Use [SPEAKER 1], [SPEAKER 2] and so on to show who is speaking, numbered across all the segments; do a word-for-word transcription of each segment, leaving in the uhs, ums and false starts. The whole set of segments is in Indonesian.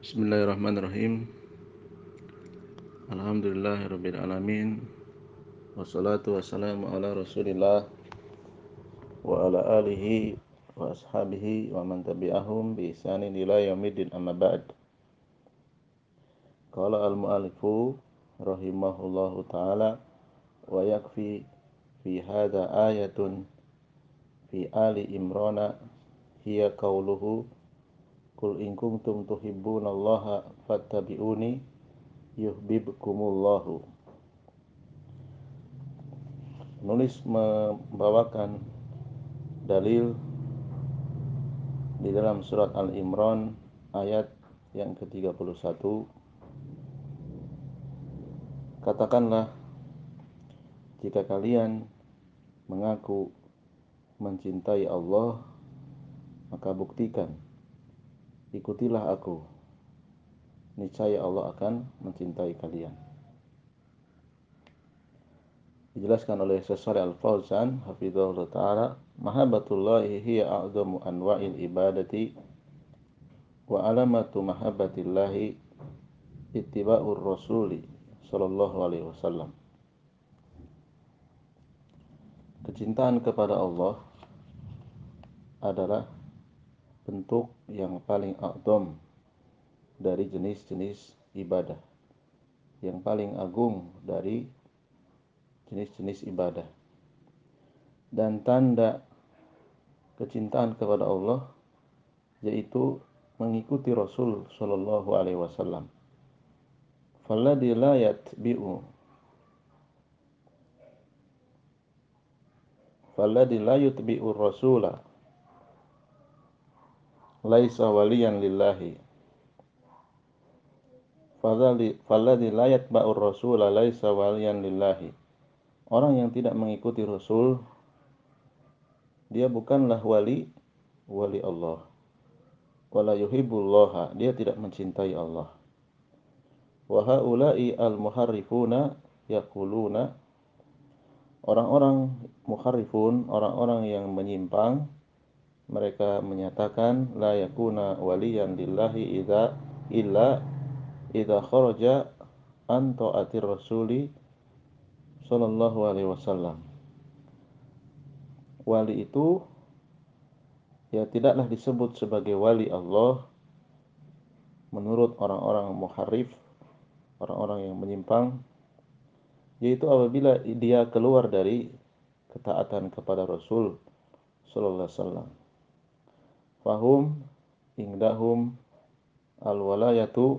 [SPEAKER 1] Bismillahirrahmanirrahim. Alhamdulillahirabbil alamin. Wassalatu wassalamu ala Rasulillah wa ala alihi wa ashabihi wa man tabi'ahum bi ihsanin ila yaumiddin, amma ba'd. Qala al-mu'allifu rahimahullahu ta'ala wa yakfi fi hadha ayatun fi ali imrana hiya qauluhu qul in kuntum tuhibbunallaha fattabi'uni yuhibbukumullahu. Penulis membawakan dalil di dalam surat Al-Imran ayat yang ke tiga puluh satu. Katakanlah, jika kalian mengaku mencintai Allah, maka buktikan, ikutilah aku, niscaya Allah akan mencintai kalian. Dijelaskan oleh Syekh Shalih Al-Fauzan hafizahullah ta'ala, mahabbatullahi hiya a'zamu anwa'il ibadati wa alamatu mahabbatillahi ittiba'ur rasuli sallallahu alaihi wasallam. Kecintaan kepada Allah adalah bentuk yang paling a'zam dari jenis-jenis ibadah, yang paling agung dari jenis-jenis ibadah. Dan tanda kecintaan kepada Allah yaitu mengikuti Rasul sallallahu alaihi wasallam. Falladzi la yatbi'u falladzi la yutbi'ur rasula laisa waliyan lillahi. Falladzi la yatba'ur rasula laisa waliyan lillahi. Orang yang tidak mengikuti Rasul, dia bukanlah wali wali Allah. Wala yuhibbullaha, dia tidak mencintai Allah. Wa haula'i al-muharrifuna yaquluna, orang-orang muharrifun, orang-orang yang menyimpang, mereka menyatakan la yakuna waliyan lillahi idza illa idza kharaja an ta'atir rasuli sallallahu alaihi wasallam. Wali itu ya tidaklah disebut sebagai wali Allah menurut orang-orang muharrif, orang-orang yang menyimpang, yaitu apabila dia keluar dari ketaatan kepada Rasul sallallahu alaihi wasallam. Fahum indahum al-walayatu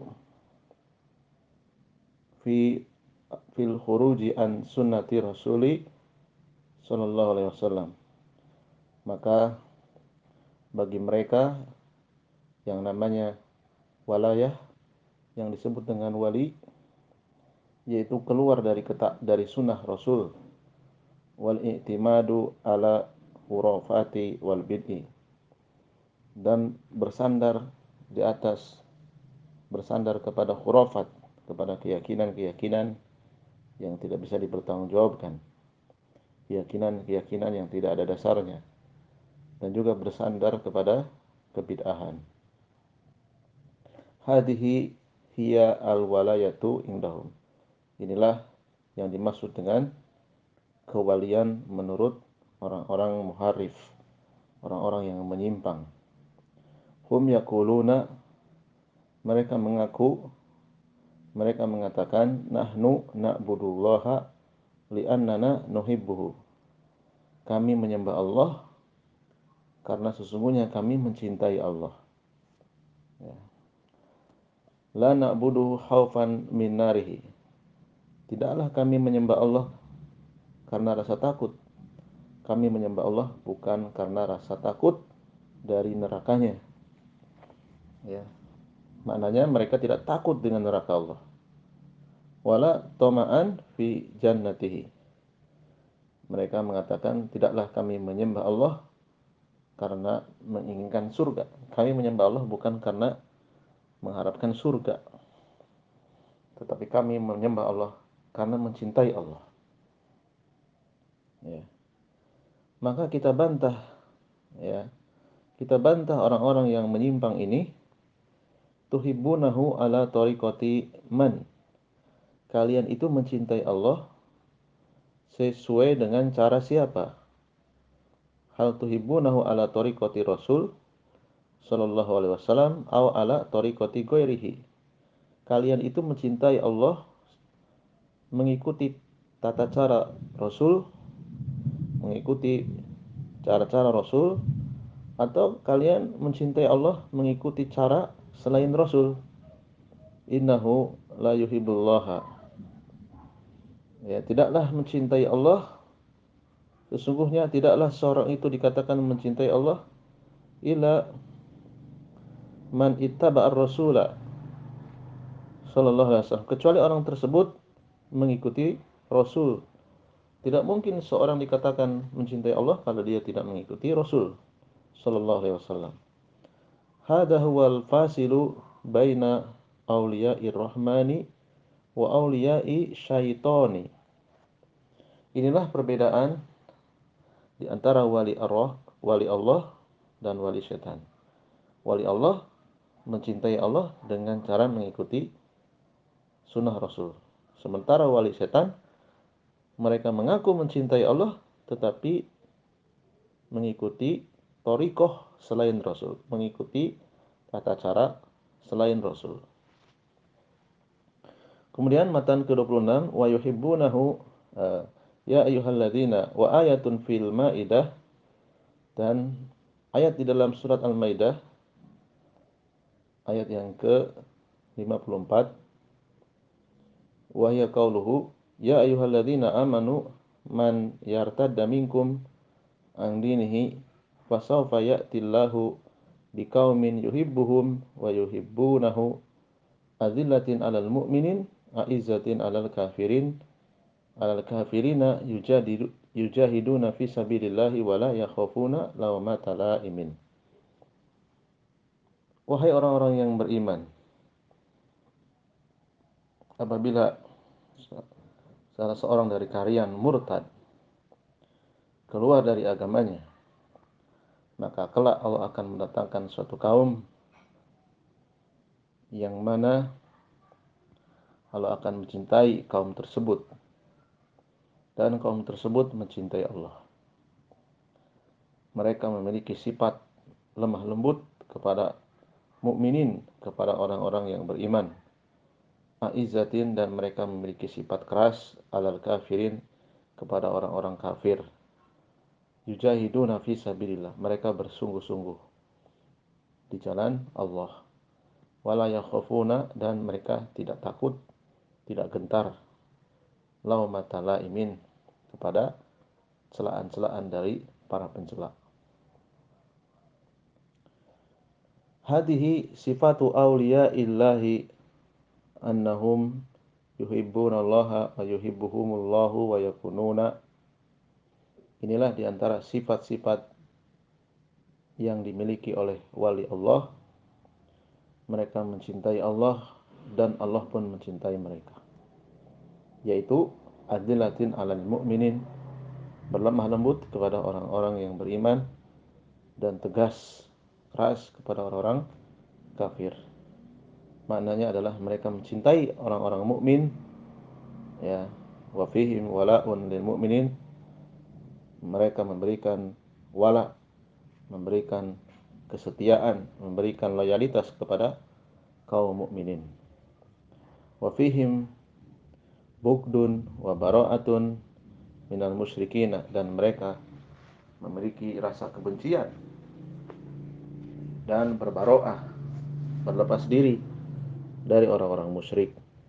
[SPEAKER 1] fi fil khuruji an sunnati rasuli sallallahu alaihi wasallam. Maka bagi mereka yang namanya walayah, yang disebut dengan wali, yaitu keluar dari ketak dari sunnah Rasul, wal i'timadu ala hurafati wal bid'i, dan bersandar di atas bersandar kepada khurafat, kepada keyakinan-keyakinan yang tidak bisa dipertanggungjawabkan, keyakinan-keyakinan yang tidak ada dasarnya, dan juga bersandar kepada kebid'ahan. Hadhihi hiya al-walayatu indahum. Inilah yang dimaksud dengan kewalian menurut orang-orang muharrif, orang-orang yang menyimpang. Hum yaquluna, mereka mengaku, mereka mengatakan, nahnu na'budullaha li'annana nuhibbuhu. Kami menyembah Allah karena sesungguhnya kami mencintai Allah. Ya. La na'buduhu khaufan min narihi. Tidaklah kami menyembah Allah karena rasa takut. Kami menyembah Allah bukan karena rasa takut dari nerakanya. Ya. Maknanya mereka tidak takut dengan neraka Allah. Wala tama'an fi jannatihi. Mereka mengatakan, tidaklah kami menyembah Allah karena menginginkan surga. Kami menyembah Allah bukan karena mengharapkan surga, tetapi kami menyembah Allah karena mencintai Allah. Ya. Maka kita bantah, ya, kita bantah orang-orang yang menyimpang ini, tuhibbunahu ala tariqati man. Kalian itu mencintai Allah sesuai dengan cara siapa? Hal tuhibbunahu ala tariqati Rasul sallallahu alaihi wasallam aw ala tariqati ghairihi. Kalian itu mencintai Allah mengikuti tata cara Rasul, mengikuti cara-cara Rasul, atau kalian mencintai Allah mengikuti cara selain Rasul. Innahu la yuhibbullaha. Ya, tidaklah mencintai Allah, sesungguhnya tidaklah seorang itu dikatakan mencintai Allah illa man ittaba'ar rasula sallallahu alaihi wasallam, kecuali orang tersebut mengikuti Rasul. Tidak mungkin seorang dikatakan mencintai Allah kalau dia tidak mengikuti Rasul sallallahu alaihi wasallam. Hadha huwal fasilu baina auliya'ir rahmani wa auliya'i syaitani. Inilah perbedaan di antara wali Allah, wali Allah dan wali setan. Wali Allah mencintai Allah dengan cara mengikuti sunnah Rasul. Sementara wali setan, mereka mengaku mencintai Allah tetapi mengikuti thariqah selain Rasul, mengikuti tata cara selain Rasul. Kemudian matan ke dua puluh enam, wa yuhibbunahu uh, ya ayyuhalladzina, wa ayatun fil maidah, dan ayat di dalam surat Al-Maidah ayat yang ke lima puluh empat, wa hiya qauluhu ya ayyuhalladzina amanu man yartadda minkum an dinihi fasawfa ya'tillahu biqaumin yuhibbuhum wa yuhibbunahu azillatin 'alal mu'minin a'izzatin 'alal kafirin 'alal kafirina yujadidu yujahiduna fi sabilillahi wa la yakhafuna lawmata la'imin. Wahai orang-orang yang beriman, apabila salah seorang dari kalian murtad, keluar dari agamanya, maka kelak Allah akan mendatangkan suatu kaum yang mana Allah akan mencintai kaum tersebut dan kaum tersebut mencintai Allah. Mereka memiliki sifat lemah lembut kepada mukminin, kepada orang-orang yang beriman. A'izzatin, dan mereka memiliki sifat keras alal kafirin, kepada orang-orang kafir. Yujahiduna fi sabilillah, mereka bersungguh-sungguh di jalan Allah. Wala yakhafuna, dan mereka tidak takut, tidak gentar, laumata laimin, kepada celaan-celaan dari para pencela. Hadihi sifatu awliya'illahi annahum yuhibbunallaha wa yuhibbuhumullahu wa yakununa. Inilah diantara sifat-sifat yang dimiliki oleh wali Allah. Mereka mencintai Allah dan Allah pun mencintai mereka, yaitu adillatin 'alal mu'minin, berlemah lembut kepada orang-orang yang beriman, dan tegas keras kepada orang-orang kafir. Maknanya adalah mereka mencintai orang-orang mukmin, ya, wa fihim wala'un lil mu'minin, mereka memberikan wala, memberikan kesetiaan, memberikan loyalitas kepada kaum mukminin. Wa fihim bugdun wa bara'atun minal musyrikin, dan mereka memiliki rasa kebencian dan berbaroah, berlepas diri dari orang-orang musyrik,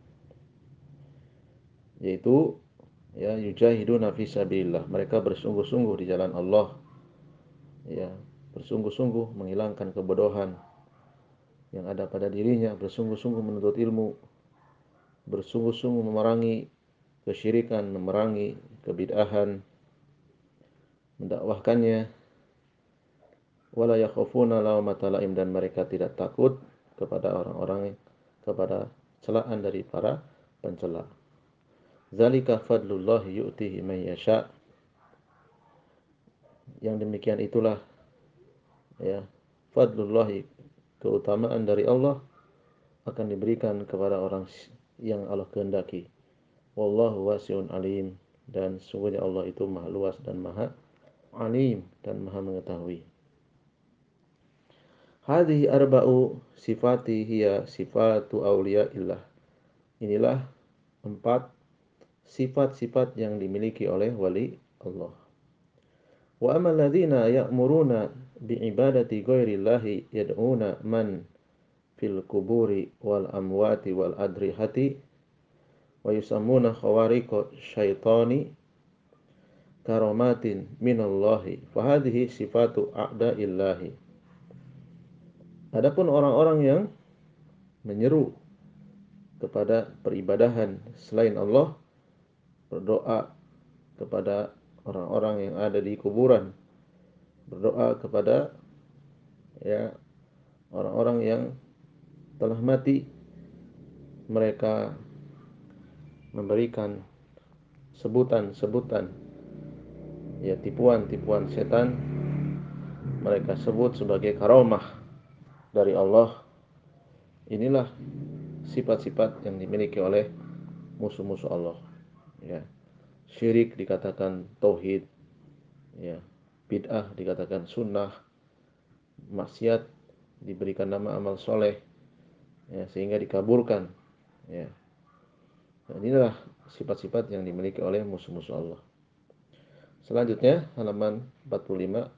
[SPEAKER 1] yaitu ya yujahiduna fi sabilillah, mereka bersungguh-sungguh di jalan Allah, ya, bersungguh-sungguh menghilangkan kebodohan yang ada pada dirinya, bersungguh-sungguh menuntut ilmu, bersungguh-sungguh memerangi kesyirikan, memerangi kebid'ahan, mendakwahkannya. Wala yakhafuna laumata laim, dan mereka tidak takut kepada orang-orang, kepada celaan dari para pencela. Zalika fadlullahi yu'tihi man yasha. Yang demikian itulah ya fadlullahi, keutamaan dari Allah, akan diberikan kepada orang yang Allah kehendaki. Wallahu wasi'un alim, dan sungguhnya Allah itu maha luas dan maha alim dan maha mengetahui. Hadhihi arba'u sifati hiya sifatu awliyaillah. Inilah empat sifat-sifat yang dimiliki oleh wali Allah. Wa amal ladzina ya'muruna bi'ibadati ghairillahi yad'una man fil kuburi wal amwati wal adrihati wa yusammuna khawariqa syaitani karamatin minallahi fa hadhihi sifatu a'daillahi. Adapun orang-orang yang menyeru kepada peribadahan selain Allah, berdoa kepada orang-orang yang ada di kuburan, berdoa kepada ya orang-orang yang telah mati, mereka memberikan sebutan-sebutan ya tipuan-tipuan setan, mereka sebut sebagai karamah dari Allah. Inilah sifat-sifat yang dimiliki oleh musuh-musuh Allah. Ya, syirik dikatakan tauhid, ya, bid'ah dikatakan sunnah, maksiat diberikan nama amal soleh, ya, sehingga dikaburkan. Ya, dan inilah sifat-sifat yang dimiliki oleh musuh-musuh Allah. Selanjutnya halaman empat puluh lima.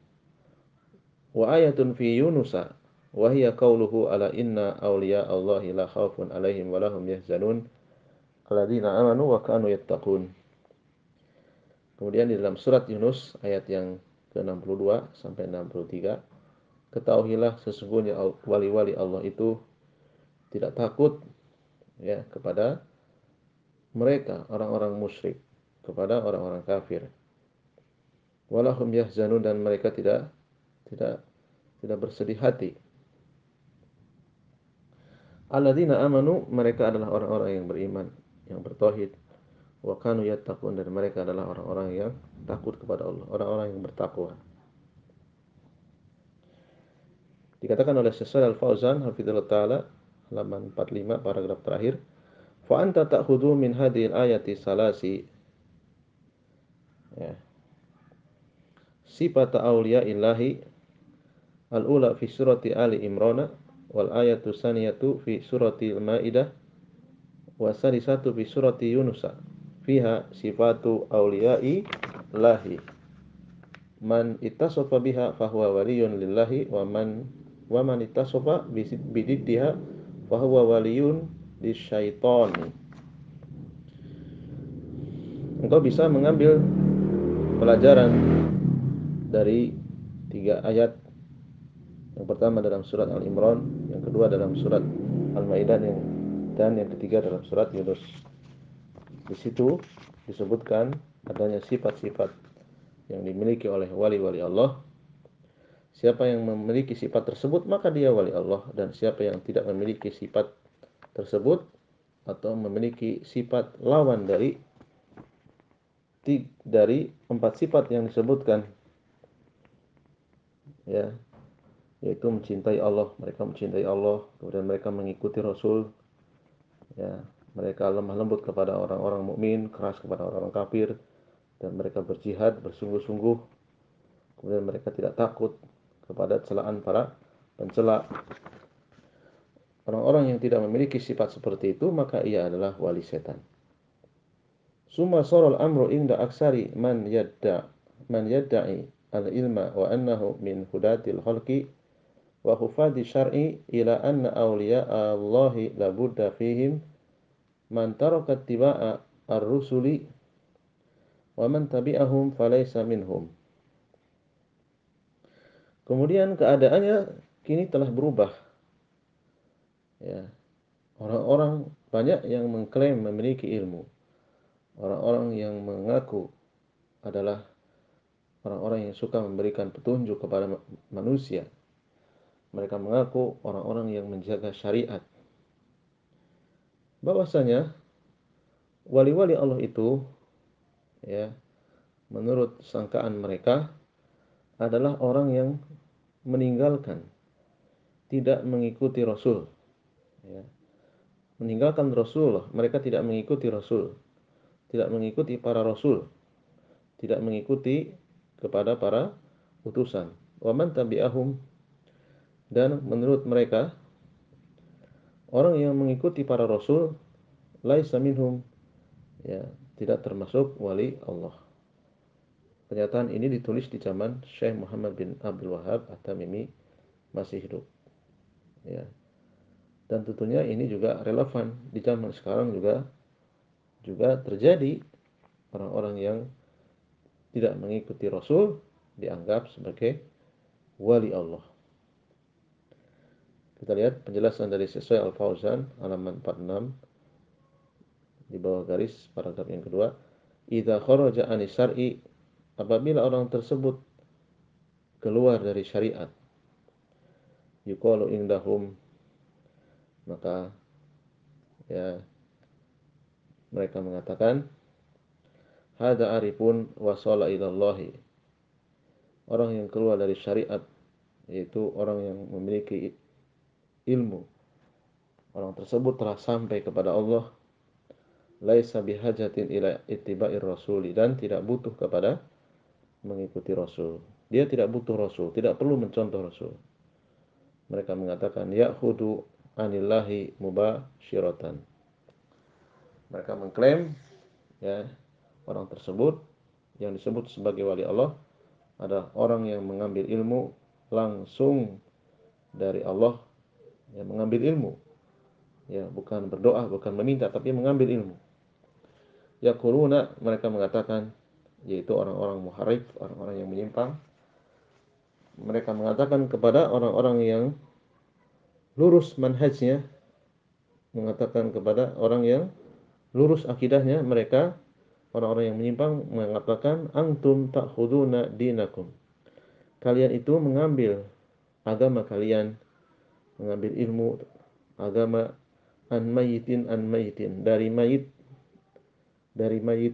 [SPEAKER 1] Wa ayatun fi Yunusa wa hiya qauluhu ala inna awliya Allahi la khaufun alaihim wa lahum yahzanun alladzina amanu wa kanu yattaqun. Kemudian di dalam surat Yunus ayat yang ke enam puluh dua sampai enam puluh tiga, ketahuilah sesungguhnya wali-wali Allah itu tidak takut ya kepada mereka orang-orang musyrik, kepada orang-orang kafir. Walahum yahzanun, dan mereka tidak tidak tidak bersedih hati. Alladzina amanu, mereka adalah orang-orang yang beriman, yang bertauhid. Wa kanu yattaqun, dan mereka adalah orang-orang yang takut kepada Allah, orang-orang yang bertakwa. Dikatakan oleh Syekh Shalal Al-Fauzan hafizallahu taala halaman empat puluh lima paragraf terakhir, fa anta ta'khudhu min hadhil ayati salasi ya sifat auliya illahi al-ula fi surati Ali Imran wal ayatu saniyatu fi surati Al-Maidah wa satu fi surati Yunus fiha sifatu awliya'i lahi man ittasafa biha fahuwa waliyun lillahi wa man wa man ittasafa bididdiha fahuwa waliyun lisyaitani. Engkau bisa mengambil pelajaran dari tiga ayat. Yang pertama dalam surat Al-Imran, yang kedua dalam surat Al-Maidah, dan yang ketiga dalam surat Yunus. Di situ disebutkan adanya sifat-sifat yang dimiliki oleh wali-wali Allah. Siapa yang memiliki sifat tersebut maka dia wali Allah, dan siapa yang tidak memiliki sifat tersebut atau memiliki sifat lawan dari dari empat sifat yang disebutkan, ya, yaitu mencintai Allah, mereka mencintai Allah, kemudian mereka mengikuti Rasul, ya, mereka lemah lembut kepada orang-orang mukmin, keras kepada orang-orang kafir, dan mereka berjihad bersungguh-sungguh, kemudian mereka tidak takut kepada celaan para pencela. Orang-orang yang tidak memiliki sifat seperti itu maka ia adalah wali setan. Summa saral amru inda aksari man yadda man yadda'i al-ilma wa annahu min hudatil khalqi wa hufadi syar'i ila anna awliya Allahi la budda fihim man taraka ittiba'a ar-rusuli wa man tabi'ahum falaysa minhum. Kemudian keadaannya kini telah berubah. Ya. Orang-orang banyak yang mengklaim memiliki ilmu. Orang-orang yang mengaku adalah orang-orang yang suka memberikan petunjuk kepada manusia. Mereka mengaku orang-orang yang menjaga syariat. Bahwasanya wali-wali Allah itu, ya, menurut sangkaan mereka adalah orang yang meninggalkan, tidak mengikuti Rasul, ya, meninggalkan Rasulullah, mereka tidak mengikuti Rasul, tidak mengikuti para Rasul, tidak mengikuti kepada para utusan. Wa man tabi'ahum, dan menurut mereka orang yang mengikuti para Rasul laisa minhum, ya, tidak termasuk wali Allah. Pernyataan ini ditulis di zaman Syekh Muhammad bin Abdul Wahab At-Tamimi masih hidup. Ya. Dan tentunya ini juga relevan di zaman sekarang juga juga terjadi orang-orang yang tidak mengikuti Rasul dianggap sebagai wali Allah. Kita lihat penjelasan dari Syekh Al-Fauzan halaman empat puluh enam di bawah garis paragraf yang kedua. Idza kharaja anis syar'i, apabila orang tersebut keluar dari syariat, yuqalu indahum, maka ya mereka mengatakan hada arifun wasala ilallahi, orang yang keluar dari syariat yaitu orang yang memiliki ilmu, orang tersebut telah sampai kepada Allah, laisa bihajatin ila ittiba'ir rasuli, dan tidak butuh kepada mengikuti Rasul. Dia tidak butuh Rasul, tidak perlu mencontoh Rasul. Mereka mengatakan ya'khudu anillahi mubasyiratan. Mereka mengklaim, ya, orang tersebut yang disebut sebagai wali Allah adalah orang yang mengambil ilmu langsung dari Allah, ya, mengambil ilmu, ya, bukan berdoa, bukan meminta, tapi mengambil ilmu. Yaquluna, mereka mengatakan, yaitu orang-orang muharrif, orang-orang yang menyimpang, mereka mengatakan kepada orang-orang yang lurus manhajnya, mengatakan kepada orang yang lurus akidahnya, mereka orang-orang yang menyimpang mengatakan antum ta'khuduna dinakum, kalian itu mengambil agama kalian, mengambil ilmu agama an mayitin an mayitin, dari mayit dari mayit,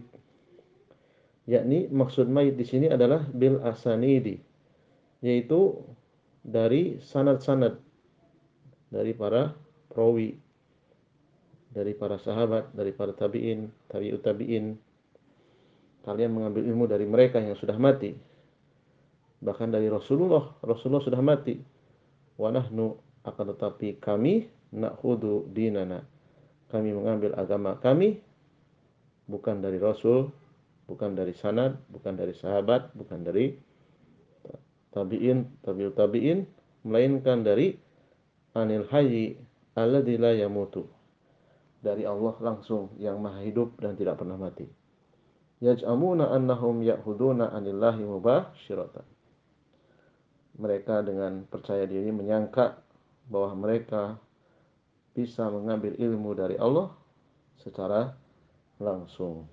[SPEAKER 1] yakni maksud mayit di sini adalah bil asanidi, yaitu dari sanad-sanad, dari para perawi, dari para sahabat, dari para tabi'in, tabi'ut tabi'in. Kalian mengambil ilmu dari mereka yang sudah mati. Bahkan dari Rasulullah, Rasulullah sudah mati. Wa nahnu, akan tetapi kami na'khudhu dinana, kami mengambil agama kami bukan dari Rasul, bukan dari sanad, bukan dari sahabat, bukan dari tabi'in, tabi'ut tabi'in, melainkan dari anil hayyi alladzi la yamutu, dari Allah langsung yang maha hidup dan tidak pernah mati. Yaj'amuna annahum ya'khuduna anillahi mubasyiratan. Mereka dengan percaya diri menyangka bahwa mereka bisa mengambil ilmu dari Allah secara langsung.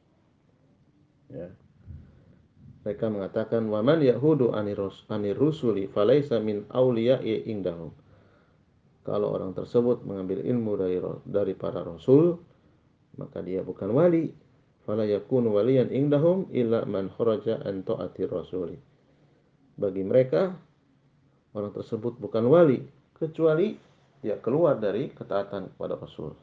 [SPEAKER 1] Ya. Mereka mengatakan waman yahudu anir rusuli falaisa min auliya'i indahum. Kalau orang tersebut mengambil ilmu dari dari para rasul, maka dia bukan wali. Fala yakunu waliyan indahum illa man kharaja an ta'atir rasuli. Bagi mereka orang tersebut bukan wali kecuali dia keluar dari ketaatan kepada Rasul.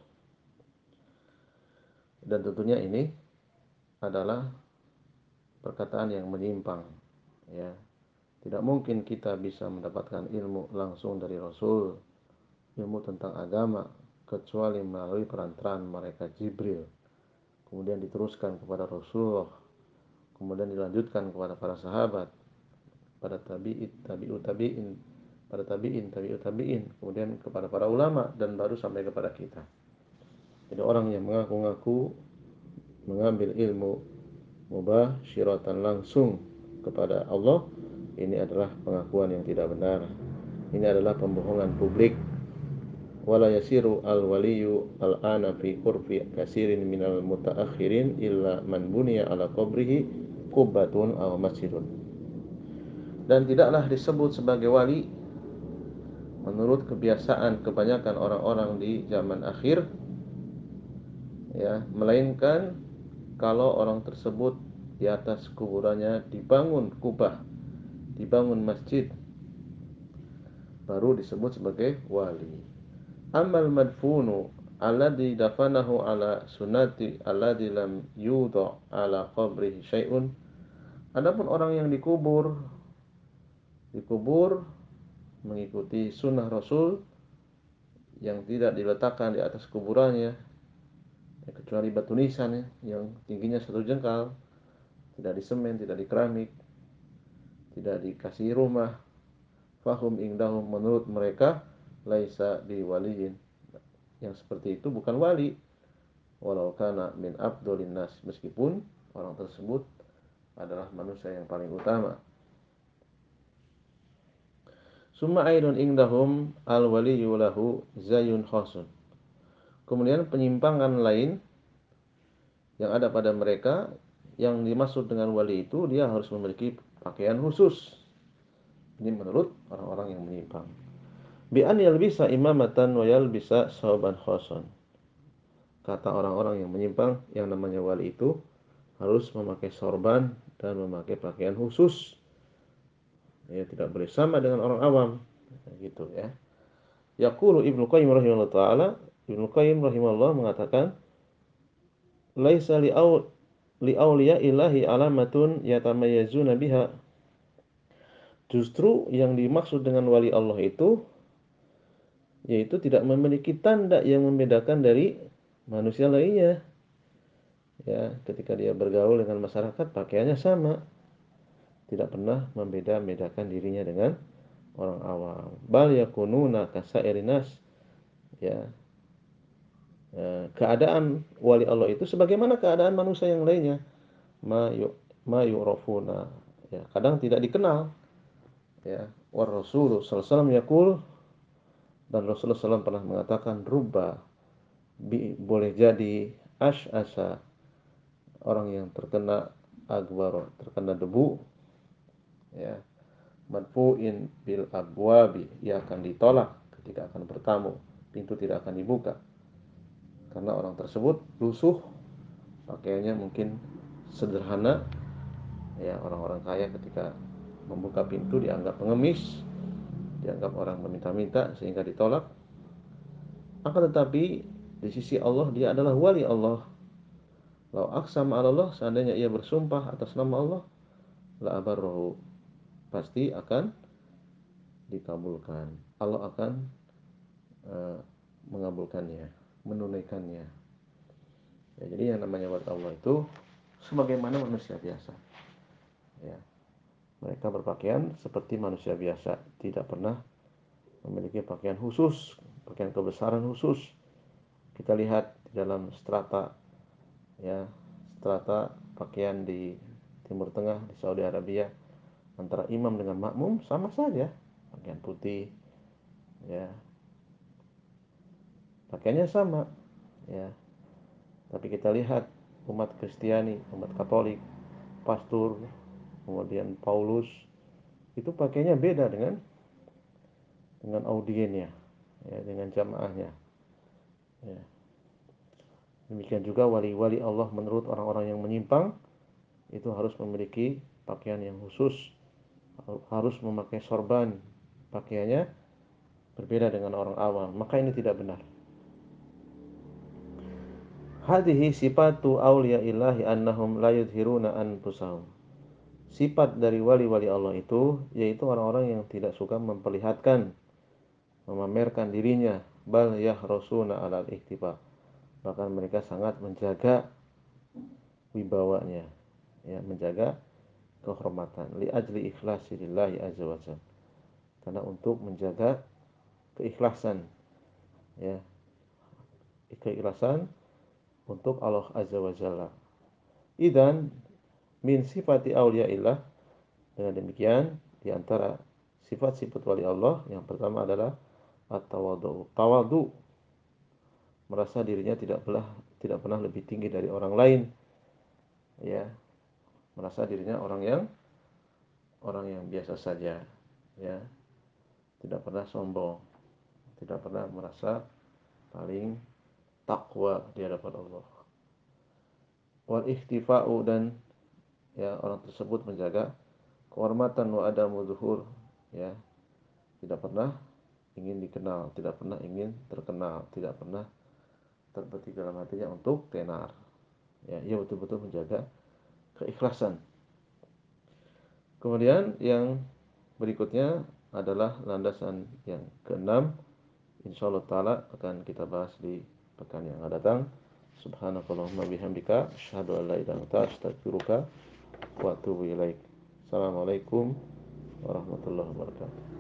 [SPEAKER 1] Dan tentunya ini adalah perkataan yang menyimpang, ya. Tidak mungkin kita bisa mendapatkan ilmu langsung dari Rasul, ilmu tentang agama, kecuali melalui perantaraan malaikat Jibril, kemudian diteruskan kepada Rasulullah, kemudian dilanjutkan kepada para sahabat, pada tabi'in, tabi'ut tabi'in, pada tabi'in, tabi'ut tabi'in, kemudian kepada para ulama, dan baru sampai kepada kita. Jadi orang yang mengaku-ngaku mengambil ilmu mubasyiratan langsung kepada Allah, ini adalah pengakuan yang tidak benar. Ini adalah pembohongan publik. Wala yasiru al-waliyu al-ana fi qurbi kasirin minal mutaakhirin illa man buniya ala qabrihi qubbatun aw masjidun. Dan tidaklah disebut sebagai wali menurut kebiasaan kebanyakan orang-orang di zaman akhir, ya, melainkan kalau orang tersebut di atas kuburannya dibangun kubah, dibangun masjid, baru disebut sebagai wali. Amal madfunu, alladzi dafanahu ala sunnati alladzi lam yudha ala qabrihi syai'un. Adapun orang yang dikubur dikubur mengikuti sunnah Rasul yang tidak diletakkan di atas kuburannya, ya, kecuali batu nisan ya, yang tingginya satu jengkal, tidak disemen, tidak dikeramik, tidak dikasih rumah. Fahum indahum, menurut mereka, laisa biwaliyin, yang seperti itu bukan wali, walau kana min abdolin nas, meskipun orang tersebut adalah manusia yang paling utama. Summa aidun indahum al waliyyu lahu zayun khasun. Kemudian penyimpangan lain yang ada pada mereka, yang dimaksud dengan wali itu dia harus memiliki pakaian khusus. Ini menurut orang-orang yang menyimpang. Bi an yalbisa imamatan wa yalbisa sauban khasan. Kata orang-orang yang menyimpang, yang namanya wali itu harus memakai sorban dan memakai pakaian khusus. Ya, tidak boleh sama dengan orang awam, gitu ya. Yaqulu Ibnu Qayyim rahimahullah taala, Ibnu Qayyim rahimahullah mengatakan, laisa li'aul li'auliya ilahi alamatun yatamayyazuna biha. Justru yang dimaksud dengan wali Allah itu yaitu tidak memiliki tanda yang membedakan dari manusia lainnya. Ya, ketika dia bergaul dengan masyarakat pakaiannya sama, tidak pernah membeda-bedakan dirinya dengan orang awam. Bal yakununa kasairinas, ya. Keadaan wali Allah itu sebagaimana keadaan manusia yang lainnya. Ma yu ma yurafuna, ya, kadang tidak dikenal, ya. War Rasul sallallahu alaihi wasallam yaqul, dan Rasulullah sallallahu alaihi wasallam pernah mengatakan, rubba, bi, boleh jadi, as'asa, orang yang terkena agbar, terkena debu, ya, madfu'in bil abwabi, ia akan ditolak ketika akan bertamu, pintu tidak akan dibuka karena orang tersebut lusuh, pakaiannya mungkin sederhana, ya. Orang-orang kaya ketika membuka pintu dianggap pengemis, dianggap orang meminta-minta sehingga ditolak. Akan tetapi di sisi Allah dia adalah wali Allah. Lau aqsama 'ala Allah, seandainya ia bersumpah atas nama Allah, la abarrahu, pasti akan dikabulkan. Allah akan uh, mengabulkannya, menunaikannya. Ya, jadi yang namanya wali Allah itu sebagaimana manusia biasa. Ya, mereka berpakaian seperti manusia biasa, tidak pernah memiliki pakaian khusus, pakaian kebesaran khusus. Kita lihat di dalam strata, ya, strata pakaian di Timur Tengah, di Saudi Arabia, antara imam dengan makmum sama saja, pakaian putih, ya, pakaiannya sama, ya. Tapi kita lihat umat Kristiani, umat Katolik, pastor, kemudian Paulus, itu pakaiannya beda dengan dengan audiennya, ya, dengan jamaahnya, ya. Demikian juga wali-wali Allah menurut orang-orang yang menyimpang itu harus memiliki pakaian yang khusus, harus memakai sorban, pakaiannya berbeda dengan orang awam, maka ini tidak benar. Hadhihi sifatu auliya illahi annahum la yudhiruna anfusahum. Sifat dari wali-wali Allah itu yaitu orang-orang yang tidak suka memperlihatkan, memamerkan dirinya, bal yahrusuna alal ihtifa, bahkan mereka sangat menjaga wibawanya, ya, menjaga kehormatan, li ajli ikhlasi lillahi azza wajalla, karena untuk menjaga keikhlasan, ya, keikhlasan untuk Allah azza wajalla. Idan min sifati auliyaillah, dengan demikian di antara sifat-sifat wali Allah yang pertama adalah at-tawadhu, tawadhu, merasa dirinya tidak pernah tidak pernah lebih tinggi dari orang lain, ya, merasa dirinya orang yang orang yang biasa saja, ya, tidak pernah sombong, tidak pernah merasa paling takwa di hadapan Allah. Wal ihtifa'u, dan, ya, orang tersebut menjaga kehormatan, wa adamu zuhur, ya, tidak pernah ingin dikenal, tidak pernah ingin terkenal, tidak pernah terbetik dalam hatinya untuk tenar. Ya, ia betul-betul menjaga keikhlasan. Kemudian yang berikutnya adalah landasan yang keenam. Insyaallah taala akan kita bahas di pekan yang akan datang. Subhanakallahumma bihamdika asyhadu an la ilaha illa anta astaghfiruka wa atubu ilaik. Assalamualaikum warahmatullahi wabarakatuh.